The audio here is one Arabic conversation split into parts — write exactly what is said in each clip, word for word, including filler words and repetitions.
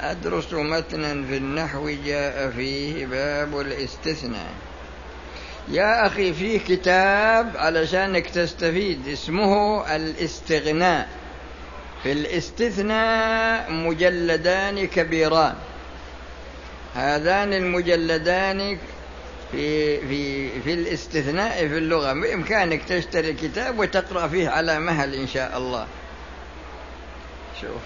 أدرس متنا في النحو جاء فيه باب الاستثناء. يا أخي فيه كتاب علشانك تستفيد اسمه الاستغناء. في الاستثناء مجلدان كبيران، هذان المجلدان في في في الاستثناء في اللغة، بإمكانك تشتري كتاب وتقرأ فيه على مهل إن شاء الله. شوف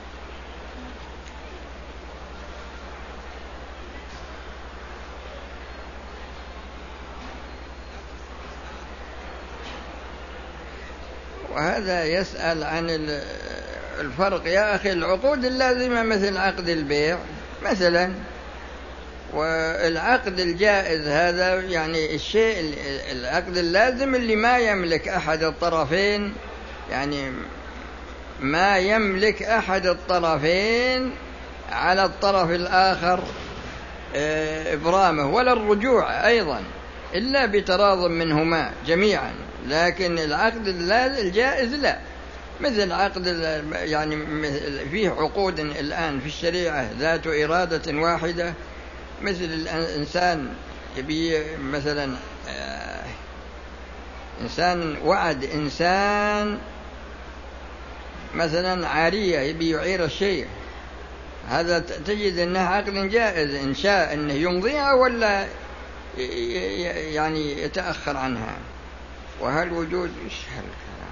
وهذا يسأل عن الفرق. يا أخي العقود اللازمة مثل عقد البيع مثلا، والعقد الجائز هذا يعني الشيء العقد اللازم اللي ما يملك أحد الطرفين، يعني ما يملك أحد الطرفين على الطرف الآخر إبرامه ولا الرجوع أيضا إلا بتراض منهما جميعا. لكن العقد الجائز لا، مثل عقد يعني فيه عقود الآن في الشريعة ذات إرادة واحدة، مثل الإنسان يبي مثلا إنسان وعد إنسان مثلا عارية يبي يعير الشيء، هذا تجد أنه عقد جائز إن شاء أنه يمضيها ولا يعني يتأخر عنها. وهل وجود إيش هالكلام؟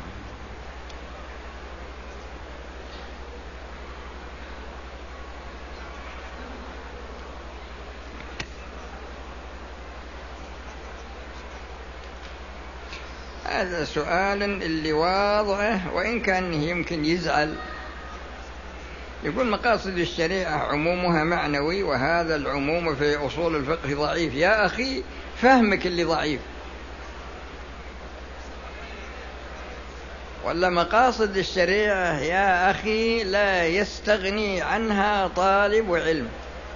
هذا سؤال اللي واضح وإن كان يمكن يزعل. يقول مقاصد الشريعة عمومها معنوي، وهذا العموم في أصول الفقه ضعيف. يا أخي فهمك اللي ضعيف، ولا مقاصد الشريعة يا أخي لا يستغني عنها طالب علم،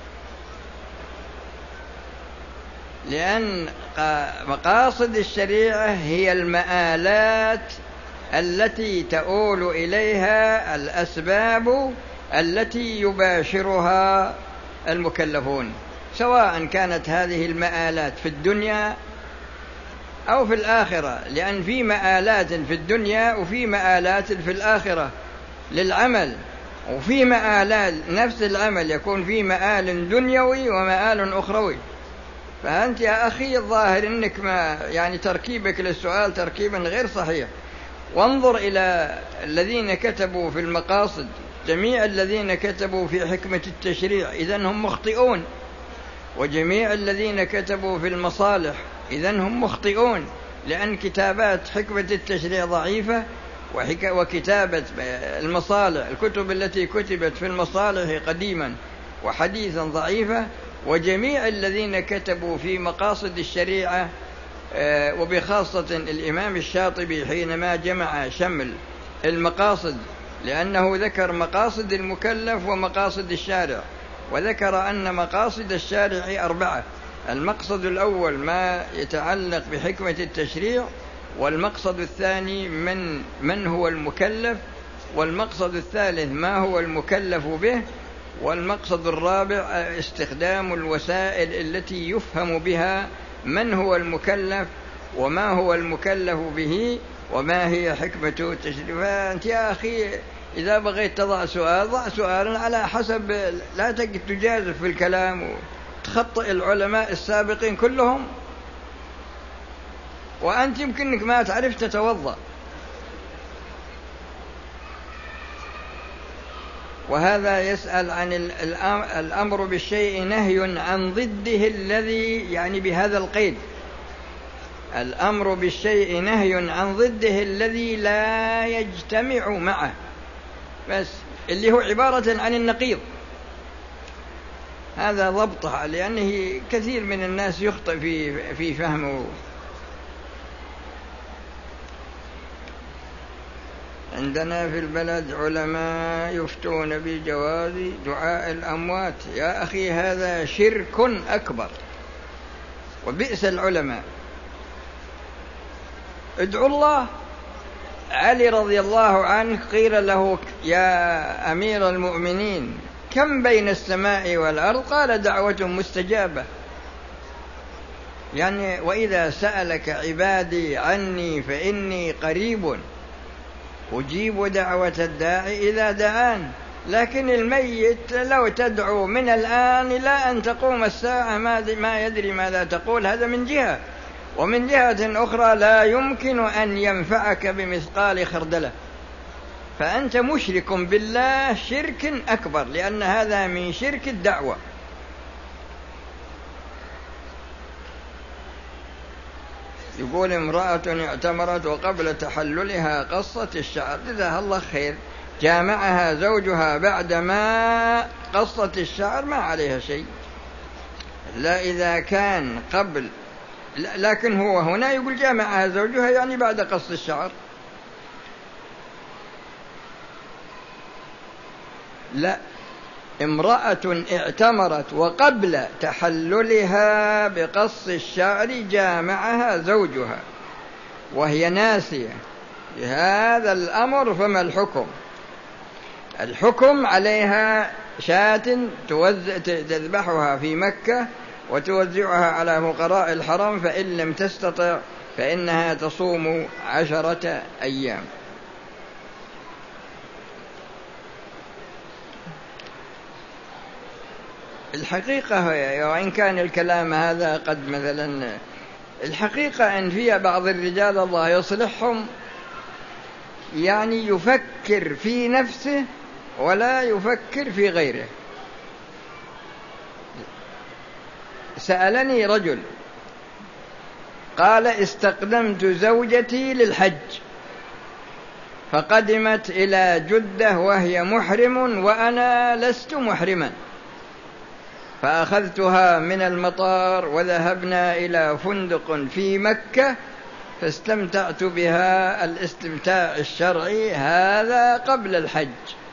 لأن مقاصد الشريعة هي المآلات التي تؤول إليها الأسباب التي يباشرها المكلفون، سواء كانت هذه المآلات في الدنيا أو في الآخرة، لأن في مآلات في الدنيا وفي مآلات في الآخرة للعمل، وفي مآلات نفس العمل يكون في مآل دنيوي ومآل أخروي. فأنت يا أخي الظاهر أنك ما يعني تركيبك للسؤال تركيبا غير صحيح. وانظر إلى الذين كتبوا في المقاصد، جميع الذين كتبوا في حكمة التشريع إذن هم مخطئون، وجميع الذين كتبوا في المصالح إذن هم مخطئون، لأن كتابات حكمة التشريع ضعيفة، وكتابة المصالح الكتب التي كتبت في المصالح قديما وحديثا ضعيفة. وجميع الذين كتبوا في مقاصد الشريعة، وبخاصة الإمام الشاطبي حينما جمع شمل المقاصد، لأنه ذكر مقاصد المكلف ومقاصد الشارع، وذكر أن مقاصد الشارع أربعة: المقصد الأول ما يتعلق بحكمة التشريع، والمقصد الثاني من من هو المكلف، والمقصد الثالث ما هو المكلف به، والمقصد الرابع استخدام الوسائل التي يفهم بها من هو المكلف وما هو المكلف به وما هي حكمة التشريع. فأنت يا أخي إذا بغيت تضع سؤال ضع سؤالا على حسب، لا تجازف في الكلام وتخطئ العلماء السابقين كلهم، وأنت يمكنك ما تعرف تتوضأ. وهذا يسأل عن الأمر بالشيء نهي عن ضده الذي، يعني بهذا القيد، الأمر بالشيء نهي عن ضده الذي لا يجتمع معه، بس اللي هو عبارة عن النقيض. هذا ضبطها، لأنه كثير من الناس يخطئ في في فهمه. عندنا في البلد علماء يفتون بجواز دعاء الأموات. يا أخي هذا شرك أكبر، وبئس العلماء. ادعوا الله. علي رضي الله عنه قيل له: يا أمير المؤمنين كم بين السماء والأرض؟ قال دعوة مستجابة. يعني وإذا سألك عبادي عني فإني قريب أجيب دعوة الداعي إذا دعان. لكن الميت لو تدعو من الآن إلى أن تقوم الساعة ما يدري ماذا تقول، هذا من جهة. ومن جهة أخرى لا يمكن أن ينفعك بمثقال خردلة، فأنت مشرك بالله شرك أكبر، لأن هذا من شرك الدعوة. يقول امرأة اعتمرت وقبل تحللها قصت الشعر، جزاها الله خير، جامعها زوجها بعدما قصت الشعر ما عليها شيء، لا إذا كان قبل. لكن هو هنا يقول جامعها زوجها يعني بعد قص الشعر. لا، امرأة اعتمرت وقبل تحللها بقص الشعر جامعها زوجها وهي ناسية بهذا الأمر، فما الحكم؟ الحكم عليها شاة تذبحها في مكة وتوزعها على فقراء الحرم، فإن لم تستطع فإنها تصوم عشرة أيام. الحقيقة وإن كان الكلام هذا قد مثلا الحقيقة أن فيها بعض الرجال الله يصلحهم يعني يفكر في نفسه ولا يفكر في غيره. سألني رجل قال استقدمت زوجتي للحج فقدمت إلى جدة وهي محرم وأنا لست محرما، فأخذتها من المطار وذهبنا إلى فندق في مكة فاستمتعت بها الاستمتاع الشرعي، هذا قبل الحج،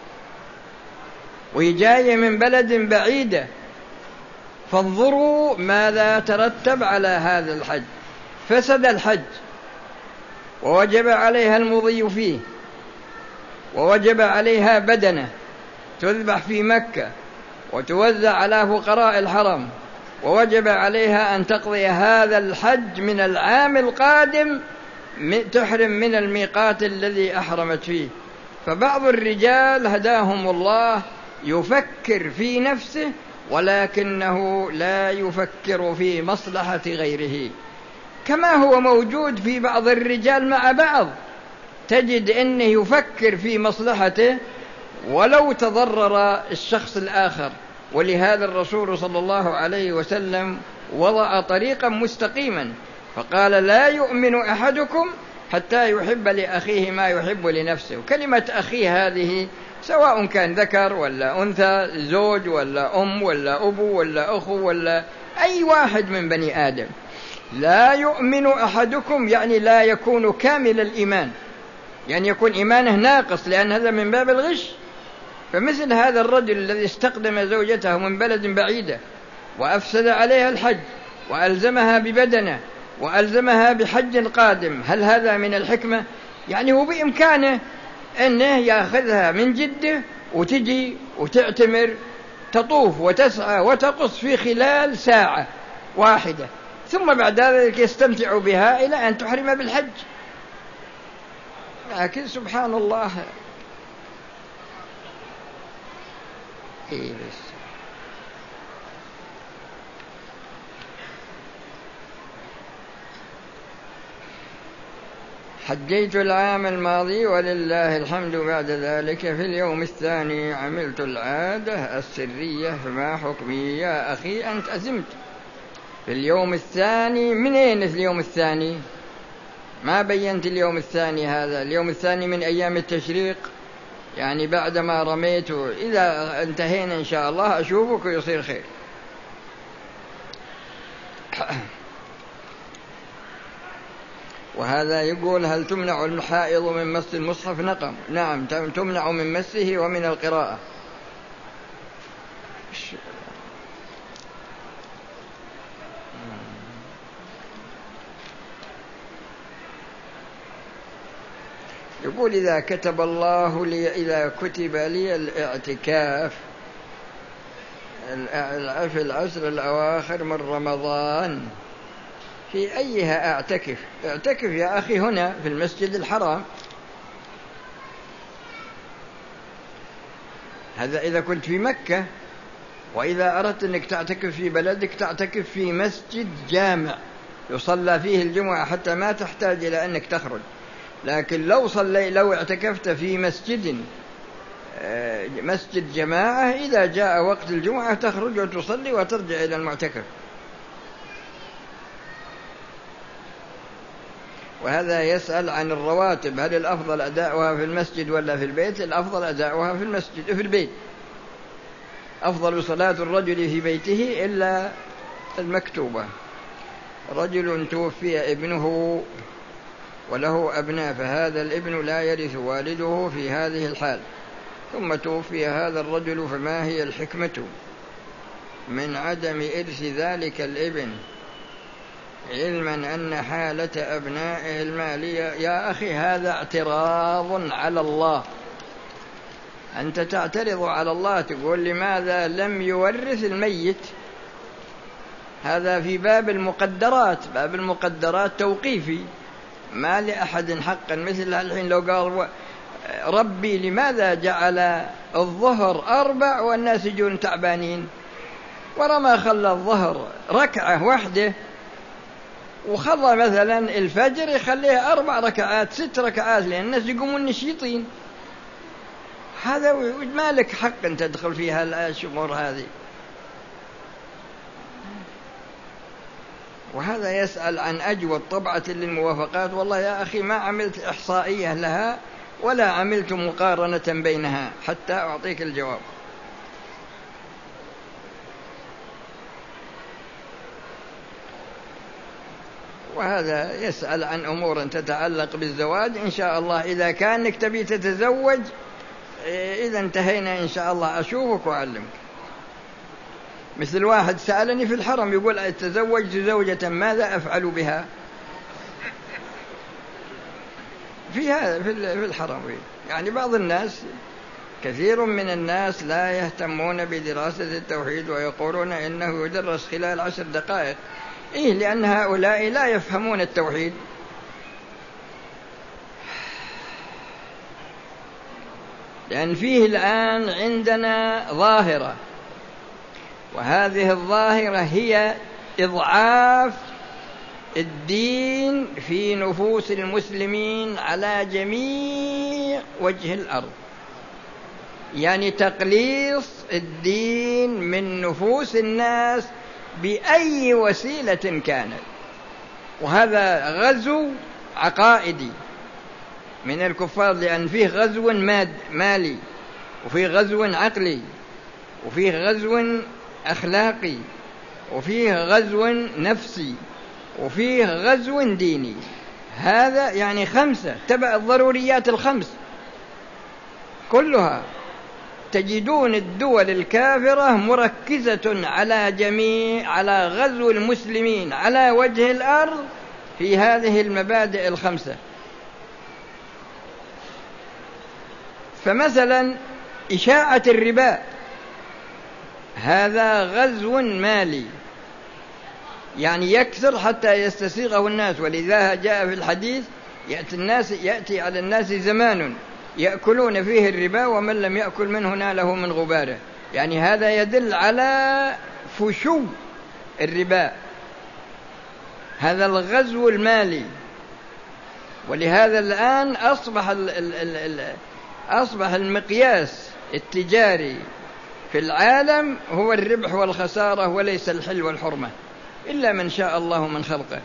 وهي جاية من بلد بعيدة. فانظروا ماذا ترتب على هذا الحج. فسد الحج ووجب عليها المضي فيه، ووجب عليها بدنة تذبح في مكة وتوزع على فقراء الحرم، ووجب عليها أن تقضي هذا الحج من العام القادم تحرم من الميقات الذي أحرمت فيه. فبعض الرجال هداهم الله يفكر في نفسه ولكنه لا يفكر في مصلحة غيره، كما هو موجود في بعض الرجال مع بعض، تجد أنه يفكر في مصلحته ولو تضرر الشخص الآخر. ولهذا الرسول صلى الله عليه وسلم وضع طريقا مستقيما فقال لا يؤمن أحدكم حتى يحب لأخيه ما يحب لنفسه. وكلمة أخي هذه سواء كان ذكر ولا أنثى، زوج ولا أم ولا أبو ولا أخو ولا أي واحد من بني آدم. لا يؤمن أحدكم يعني لا يكون كامل الإيمان، يعني يكون إيمانه ناقص، لأن هذا من باب الغش. فمثل هذا الرجل الذي استقدم زوجته من بلد بعيدة وأفسد عليها الحج وألزمها ببدنه وألزمها بحج قادم، هل هذا من الحكمة؟ يعني هو بإمكانه أنه يأخذها من جدة وتجي وتعتمر، تطوف وتسعى وتقص في خلال ساعة واحدة، ثم بعد ذلك يستمتع بها إلى أن تحرم بالحج. لكن سبحان الله إيه بس. حجيت العام الماضي ولله الحمد، بعد ذلك في اليوم الثاني عملت العادة السرية، فما حكمي؟ يا أخي أنت أزمت في اليوم الثاني. منين اليوم الثاني؟ ما بينت اليوم الثاني. هذا اليوم الثاني من أيام التشريق، يعني بعدما رميت. إذا انتهينا إن شاء الله أشوفك ويصير خير. وهذا يقول هل تمنع الحائض من مس المصحف؟ نقم. نعم تمنع من مسه ومن القراءة. يقول إذا كتب الله لي إذا كتب لي الاعتكاف في العشر الأواخر من رمضان في أيها أعتكف؟ اعتكف يا أخي هنا في المسجد الحرام. هذا إذا كنت في مكة، وإذا أردت أنك تعتكف في بلدك تعتكف في مسجد جامع يصلى فيه الجمعة حتى ما تحتاج إلى أنك تخرج. لكن لو صلي لو اعتكفت في مسجد مسجد جماعة، إذا جاء وقت الجمعة تخرج وتصلي وترجع إلى المعتكف. وهذا يسأل عن الرواتب، هل الأفضل أداؤها في المسجد ولا في البيت؟ الأفضل أداؤها في المسجد في البيت. أفضل صلاة الرجل في بيته إلا المكتوبة. رجل توفي ابنه وله أبناء، فهذا الابن لا يرث والده في هذه الحال، ثم توفي هذا الرجل، فما هي الحكمة من عدم إرث ذلك الابن، علما أن حالة أبنائه المالية؟ يا أخي هذا اعتراض على الله. أنت تعترض على الله، تقول لماذا لم يورث الميت؟ هذا في باب المقدرات. باب المقدرات توقيفي، ما لأحد حقا. مثل الحين لو قال ربي لماذا جعل الظهر أربع والناس يجون تعبانين، ورما خلى الظهر ركعة واحدة، وخلى مثلا الفجر يخليه أربع ركعات ست ركعات لأن الناس يقومون نشيطين. هذا ما لك حق أن تدخل فيها الأمور هذه. وهذا يسأل عن أجود طبعة للموافقات. والله يا أخي ما عملت إحصائية لها ولا عملت مقارنة بينها حتى أعطيك الجواب. وهذا يسأل عن أمور تتعلق بالزواج. إن شاء الله إذا كانك تبي تتزوج، إذا انتهينا إن شاء الله أشوفك وأعلمك. مثل واحد سألني في الحرم يقول تزوجت زوجة ماذا أفعل بها؟ في هذا في الحرم. يعني بعض الناس، كثير من الناس لا يهتمون بدراسة التوحيد ويقولون إنه يدرس خلال عشر دقائق. إيه؟ لأن هؤلاء لا يفهمون التوحيد. لأن فيه الآن عندنا ظاهرة، وهذه الظاهرة هي إضعاف الدين في نفوس المسلمين على جميع وجه الأرض. يعني تقليص الدين من نفوس الناس بأي وسيلة كانت. وهذا غزو عقائدي من الكفار، لأن فيه غزو ماد مالي، وفيه غزو عقلي، وفيه غزو أخلاقي، وفيه غزو نفسي، وفيه غزو ديني. هذا يعني خمسة تبع الضروريات الخمس كلها. تجدون الدول الكافرة مركزة على جميع على غزو المسلمين على وجه الأرض في هذه المبادئ الخمسة. فمثلا إشاعة الربا، هذا غزو مالي، يعني يكثر حتى يستسيغه الناس. ولذا جاء في الحديث يأتي, الناس يأتي على الناس زمان يأكلون فيه الربا ومن لم يأكل منه ناله من غباره. يعني هذا يدل على فشو الربا، هذا الغزو المالي. ولهذا الآن أصبح ال ال ال أصبح المقياس التجاري في العالم هو الربح والخسارة، وليس الحل والحرمة، إلا من شاء الله من خلقه.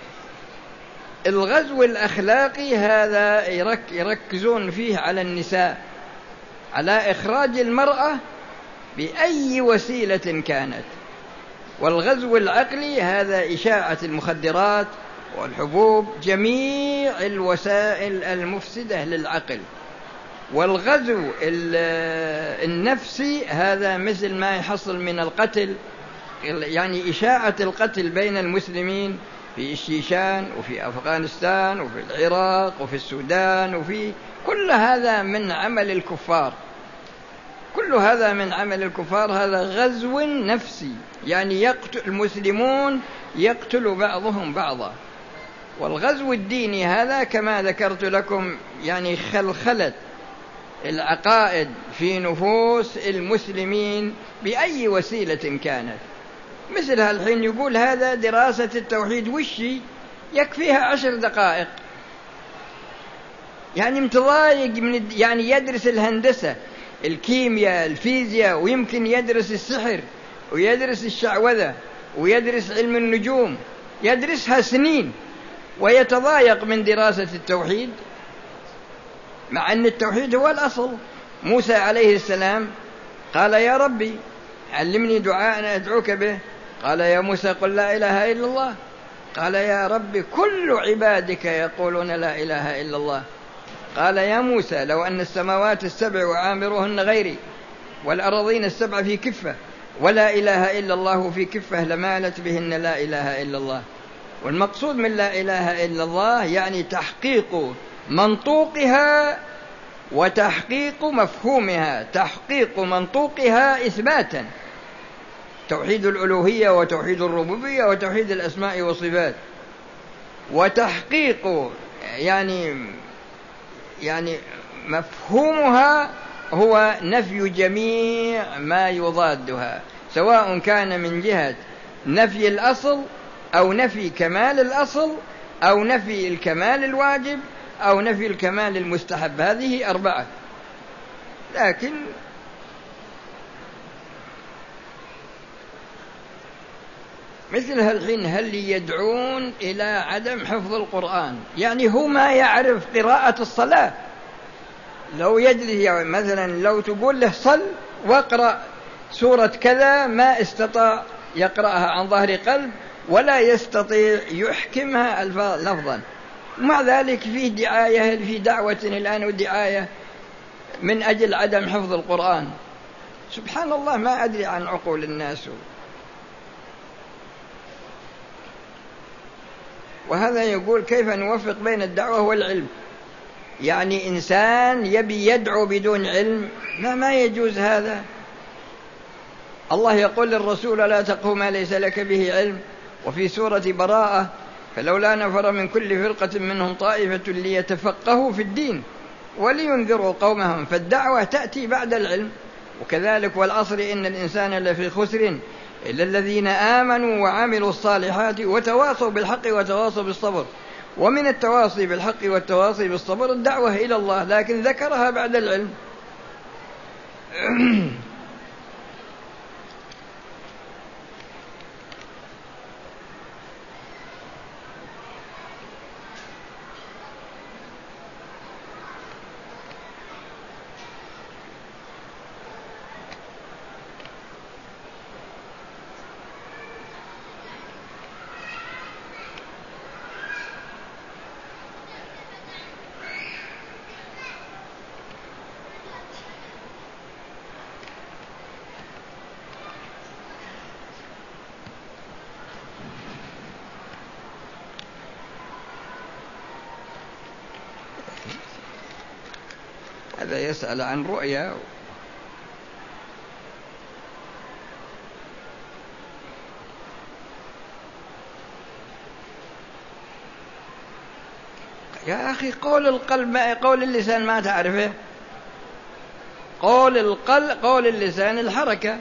الغزو الأخلاقي هذا يركزون فيه على النساء، على إخراج المرأة بأي وسيلة كانت. والغزو العقلي هذا إشاعة المخدرات والحبوب، جميع الوسائل المفسدة للعقل. والغزو النفسي هذا مثل ما يحصل من القتل، يعني إشاعة القتل بين المسلمين في الشيشان وفي أفغانستان وفي العراق وفي السودان، وفي كل هذا من عمل الكفار. كل هذا من عمل الكفار، هذا غزو نفسي، يعني يقتل المسلمون يقتل بعضهم بعضا. والغزو الديني هذا كما ذكرت لكم يعني خلخلة العقائد في نفوس المسلمين بأي وسيلة كانت. مثل هالحين يقول هذا دراسة التوحيد وشي يكفيها عشر دقائق، يعني متضايق من يعني يدرس الهندسة الكيمياء الفيزياء، ويمكن يدرس السحر ويدرس الشعوذة ويدرس علم النجوم، يدرسها سنين ويتضايق من دراسة التوحيد، مع أن التوحيد هو الأصل. موسى عليه السلام قال يا ربي علمني دعاء أدعوك به، قال يا موسى قل لا إله إلا الله، قال يا ربي كل عبادك يقولون لا إله إلا الله، قال يا موسى لو أن السماوات السبع وعامرهن غيري والأرضين السبع في كفة ولا إله إلا الله في كفة لمالت بهن لا إله إلا الله. والمقصود من لا إله إلا الله يعني تحقيق منطوقها وتحقيق مفهومها، تحقيق منطوقها إثباتا، توحيد الألوهية وتوحيد الربوبية وتوحيد الأسماء والصفات، وتحقيق يعني يعني مفهومها هو نفي جميع ما يضادها، سواء كان من جهة نفي الأصل أو نفي كمال الأصل أو نفي الكمال الواجب أو نفي الكمال المستحب. هذه أربعة. لكن مثل هالحين هل يدعون إلى عدم حفظ القرآن، يعني هو ما يعرف قراءة الصلاة. لو يجلس يعني مثلا لو تقول له صل واقرأ سورة كذا ما استطاع يقرأها عن ظهر قلب ولا يستطيع يحكمها لفظا. مع ذلك فيه دعاية في دعوة الآن ودعاية من أجل عدم حفظ القرآن. سبحان الله، ما أدري عن عقول الناس. وهذا يقول كيف نوفق بين الدعوة والعلم، يعني إنسان يبي يدعو بدون علم لا ما يجوز هذا. الله يقول للرسول لا تقف ما ليس لك به علم. وفي سورة براءة فلولا نفر من كل فرقة منهم طائفة ليتفقهوا في الدين ولينذروا قومهم. فالدعوة تأتي بعد العلم. وكذلك والعصر إن الإنسان لفي خسر إلا الذين آمنوا وعملوا الصالحات وتواصوا بالحق وتواصوا بالصبر. ومن التواصي بالحق والتواصي بالصبر الدعوة إلى الله، لكن ذكرها بعد العلم. هذا يسأل عن رؤيا. يا أخي قول القلب ما قول اللسان ما تعرفه. قول القلب قول اللسان الحركة،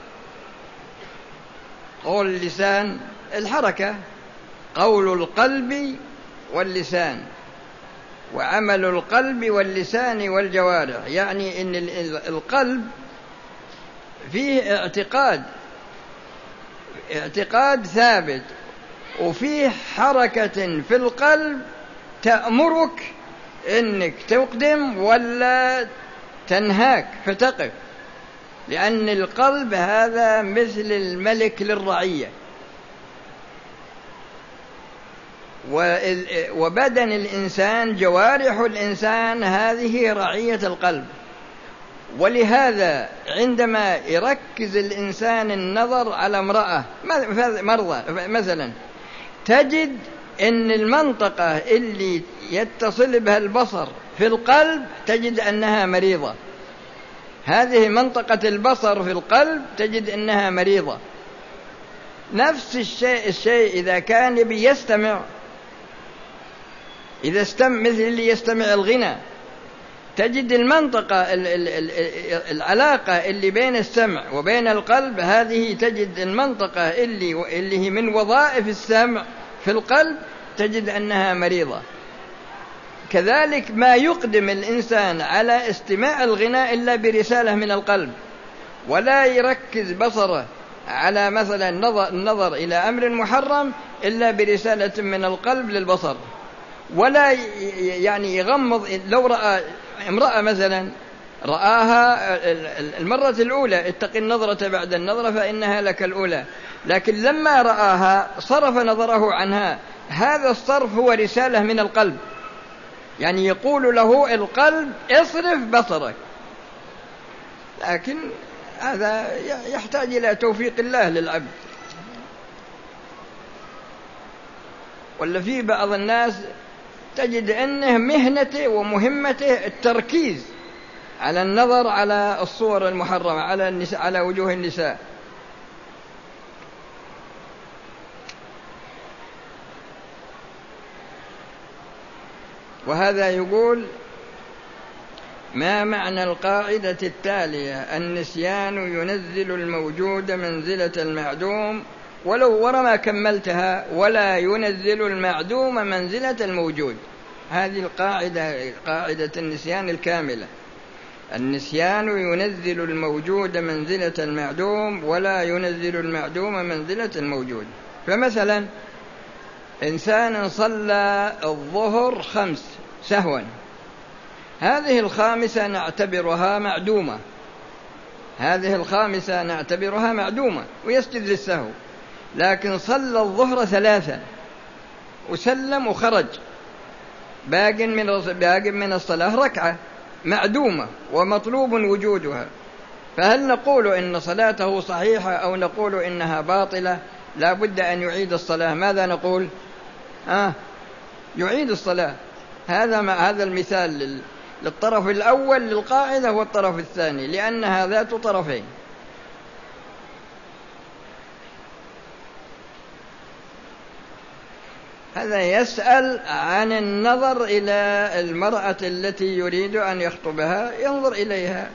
قول اللسان الحركة، قول القلب واللسان، وعمل القلب واللسان والجوارح. يعني إن القلب فيه اعتقاد اعتقاد ثابت، وفيه حركة في القلب تأمرك إنك تقدم ولا تنهاك فتقف، لأن القلب هذا مثل الملك للرعية، وبدن الإنسان جوارح الإنسان هذه رعية القلب. ولهذا عندما يركز الإنسان النظر على امرأة مرضى مثلا، تجد أن المنطقة اللي يتصل بها البصر في القلب تجد أنها مريضة، هذه منطقة البصر في القلب تجد أنها مريضة. نفس الشيء الشيء إذا كان يبي يستمع، إذا استمع مثل اللي يستمع الغنى، تجد المنطقة العلاقة اللي بين السمع وبين القلب، هذه تجد المنطقة اللي اللي هي من وظائف السمع في القلب تجد أنها مريضة. كذلك ما يقدم الإنسان على استماع الغناء إلا برسالة من القلب، ولا يركز بصره على مثلا النظر إلى أمر محرم إلا برسالة من القلب للبصر، ولا يعني يغمض. لو رأى امرأة مثلا رآها المرة الأولى اتق النظرة بعد النظرة فإنها لك الأولى، لكن لما رآها صرف نظره عنها. هذا الصرف هو رسالة من القلب، يعني يقول له القلب اصرف بصرك. لكن هذا يحتاج إلى توفيق الله للعبد. ولا في بعض الناس تجد أنه مهنته ومهمته التركيز على النظر على الصور المحرمة، على النساء، على وجوه النساء. وهذا يقول: ما معنى القاعدة التالية: النسيان ينزل الموجود منزلة المعدوم، ولو ورما كملتها: ولا ينزل المعدوم منزلة الموجود. هذه القاعدة قاعدة النسيان الكاملة. النسيان ينزل الموجود منزلة المعدوم، ولا ينزل المعدوم منزلة الموجود. فمثلا إنسان صلى الظهر خمس سهوا، هذه الخامسة نعتبرها معدومة، هذه الخامسة نعتبرها معدومة ويسجد للسهو. لكن صلى الظهر ثلاثا وسلم وخرج، باق من باق من الصلاة ركعة معدومة ومطلوب وجودها. فهل نقول إن صلاته صحيحة أو نقول إنها باطلة؟ لا بد أن يعيد الصلاة. ماذا نقول؟ آه يعيد الصلاة. هذا ما هذا المثال للطرف الأول للقاعدة والطرف الثاني، لأنها ذات طرفين. هذا يسأل عن النظر إلى المرأة التي يريد أن يخطبها، ينظر إليها.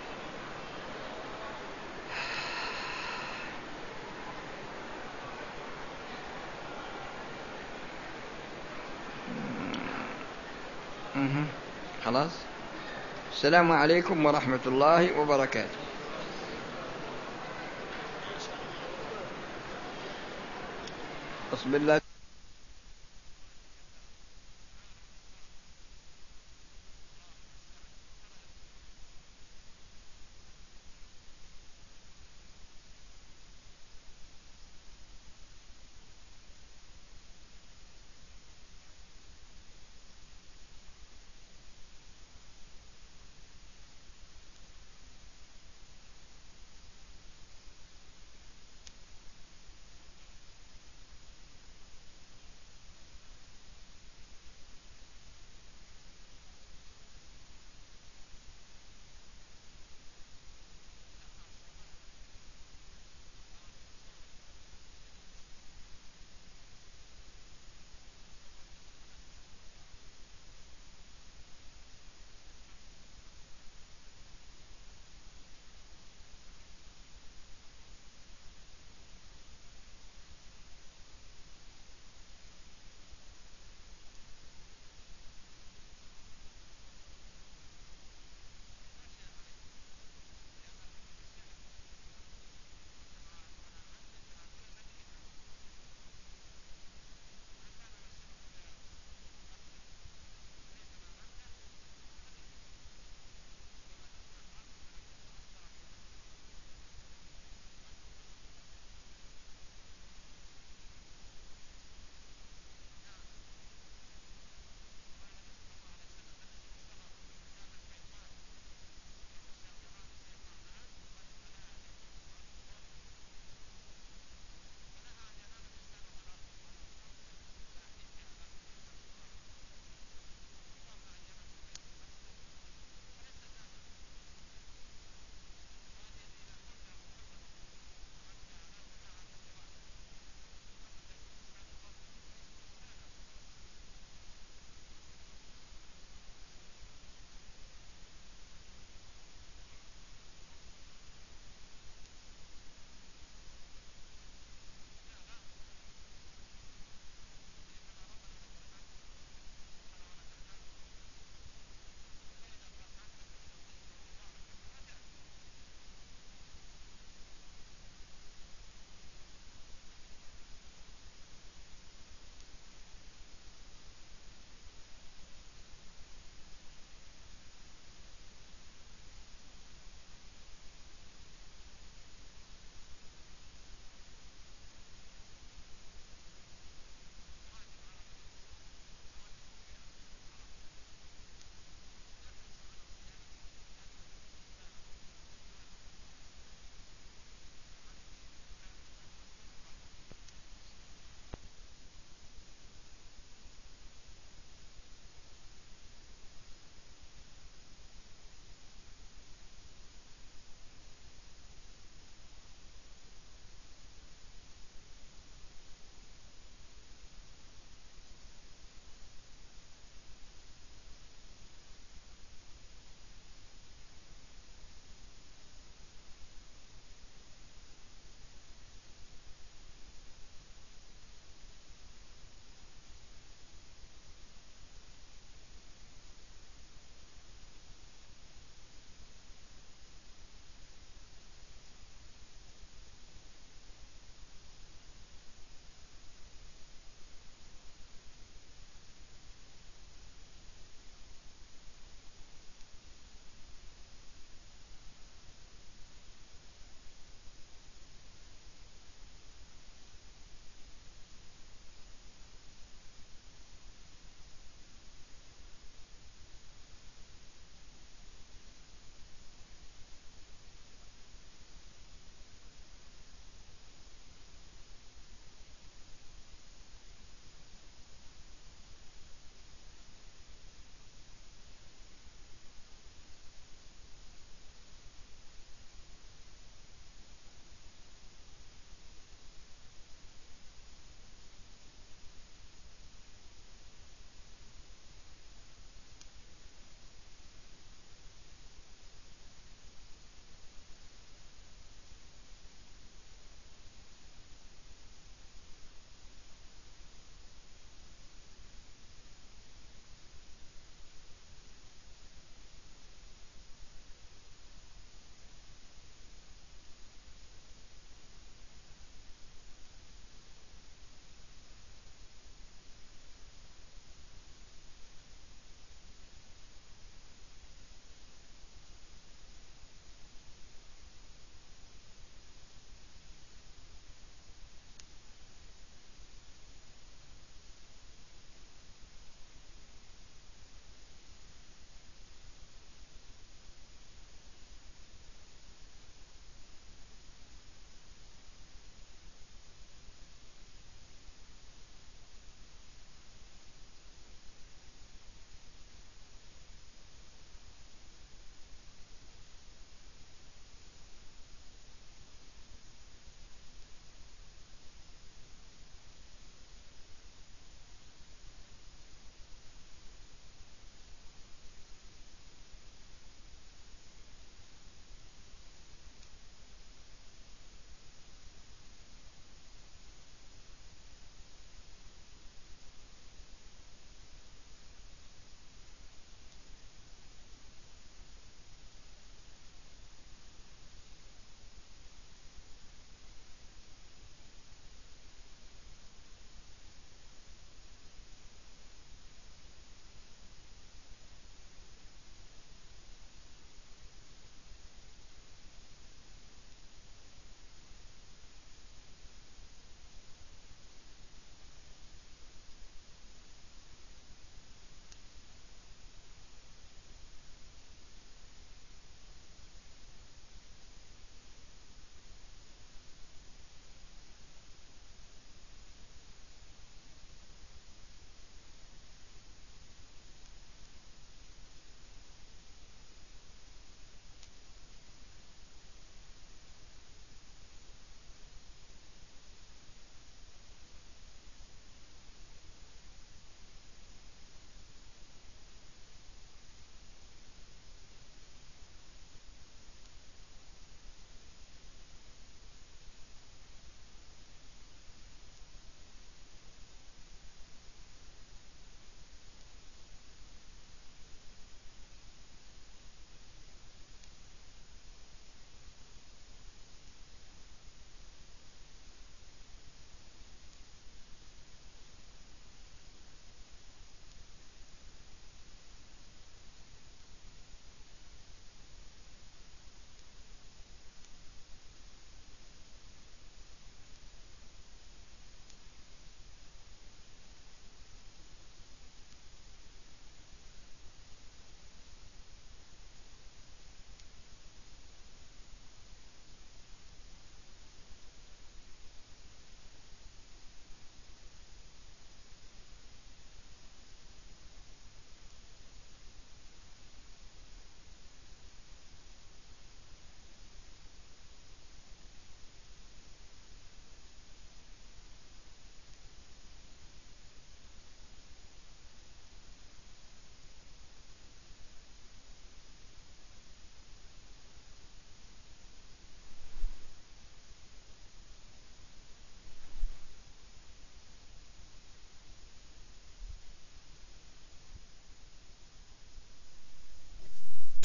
خلاص. السلام عليكم ورحمة الله وبركاته. بسم الله.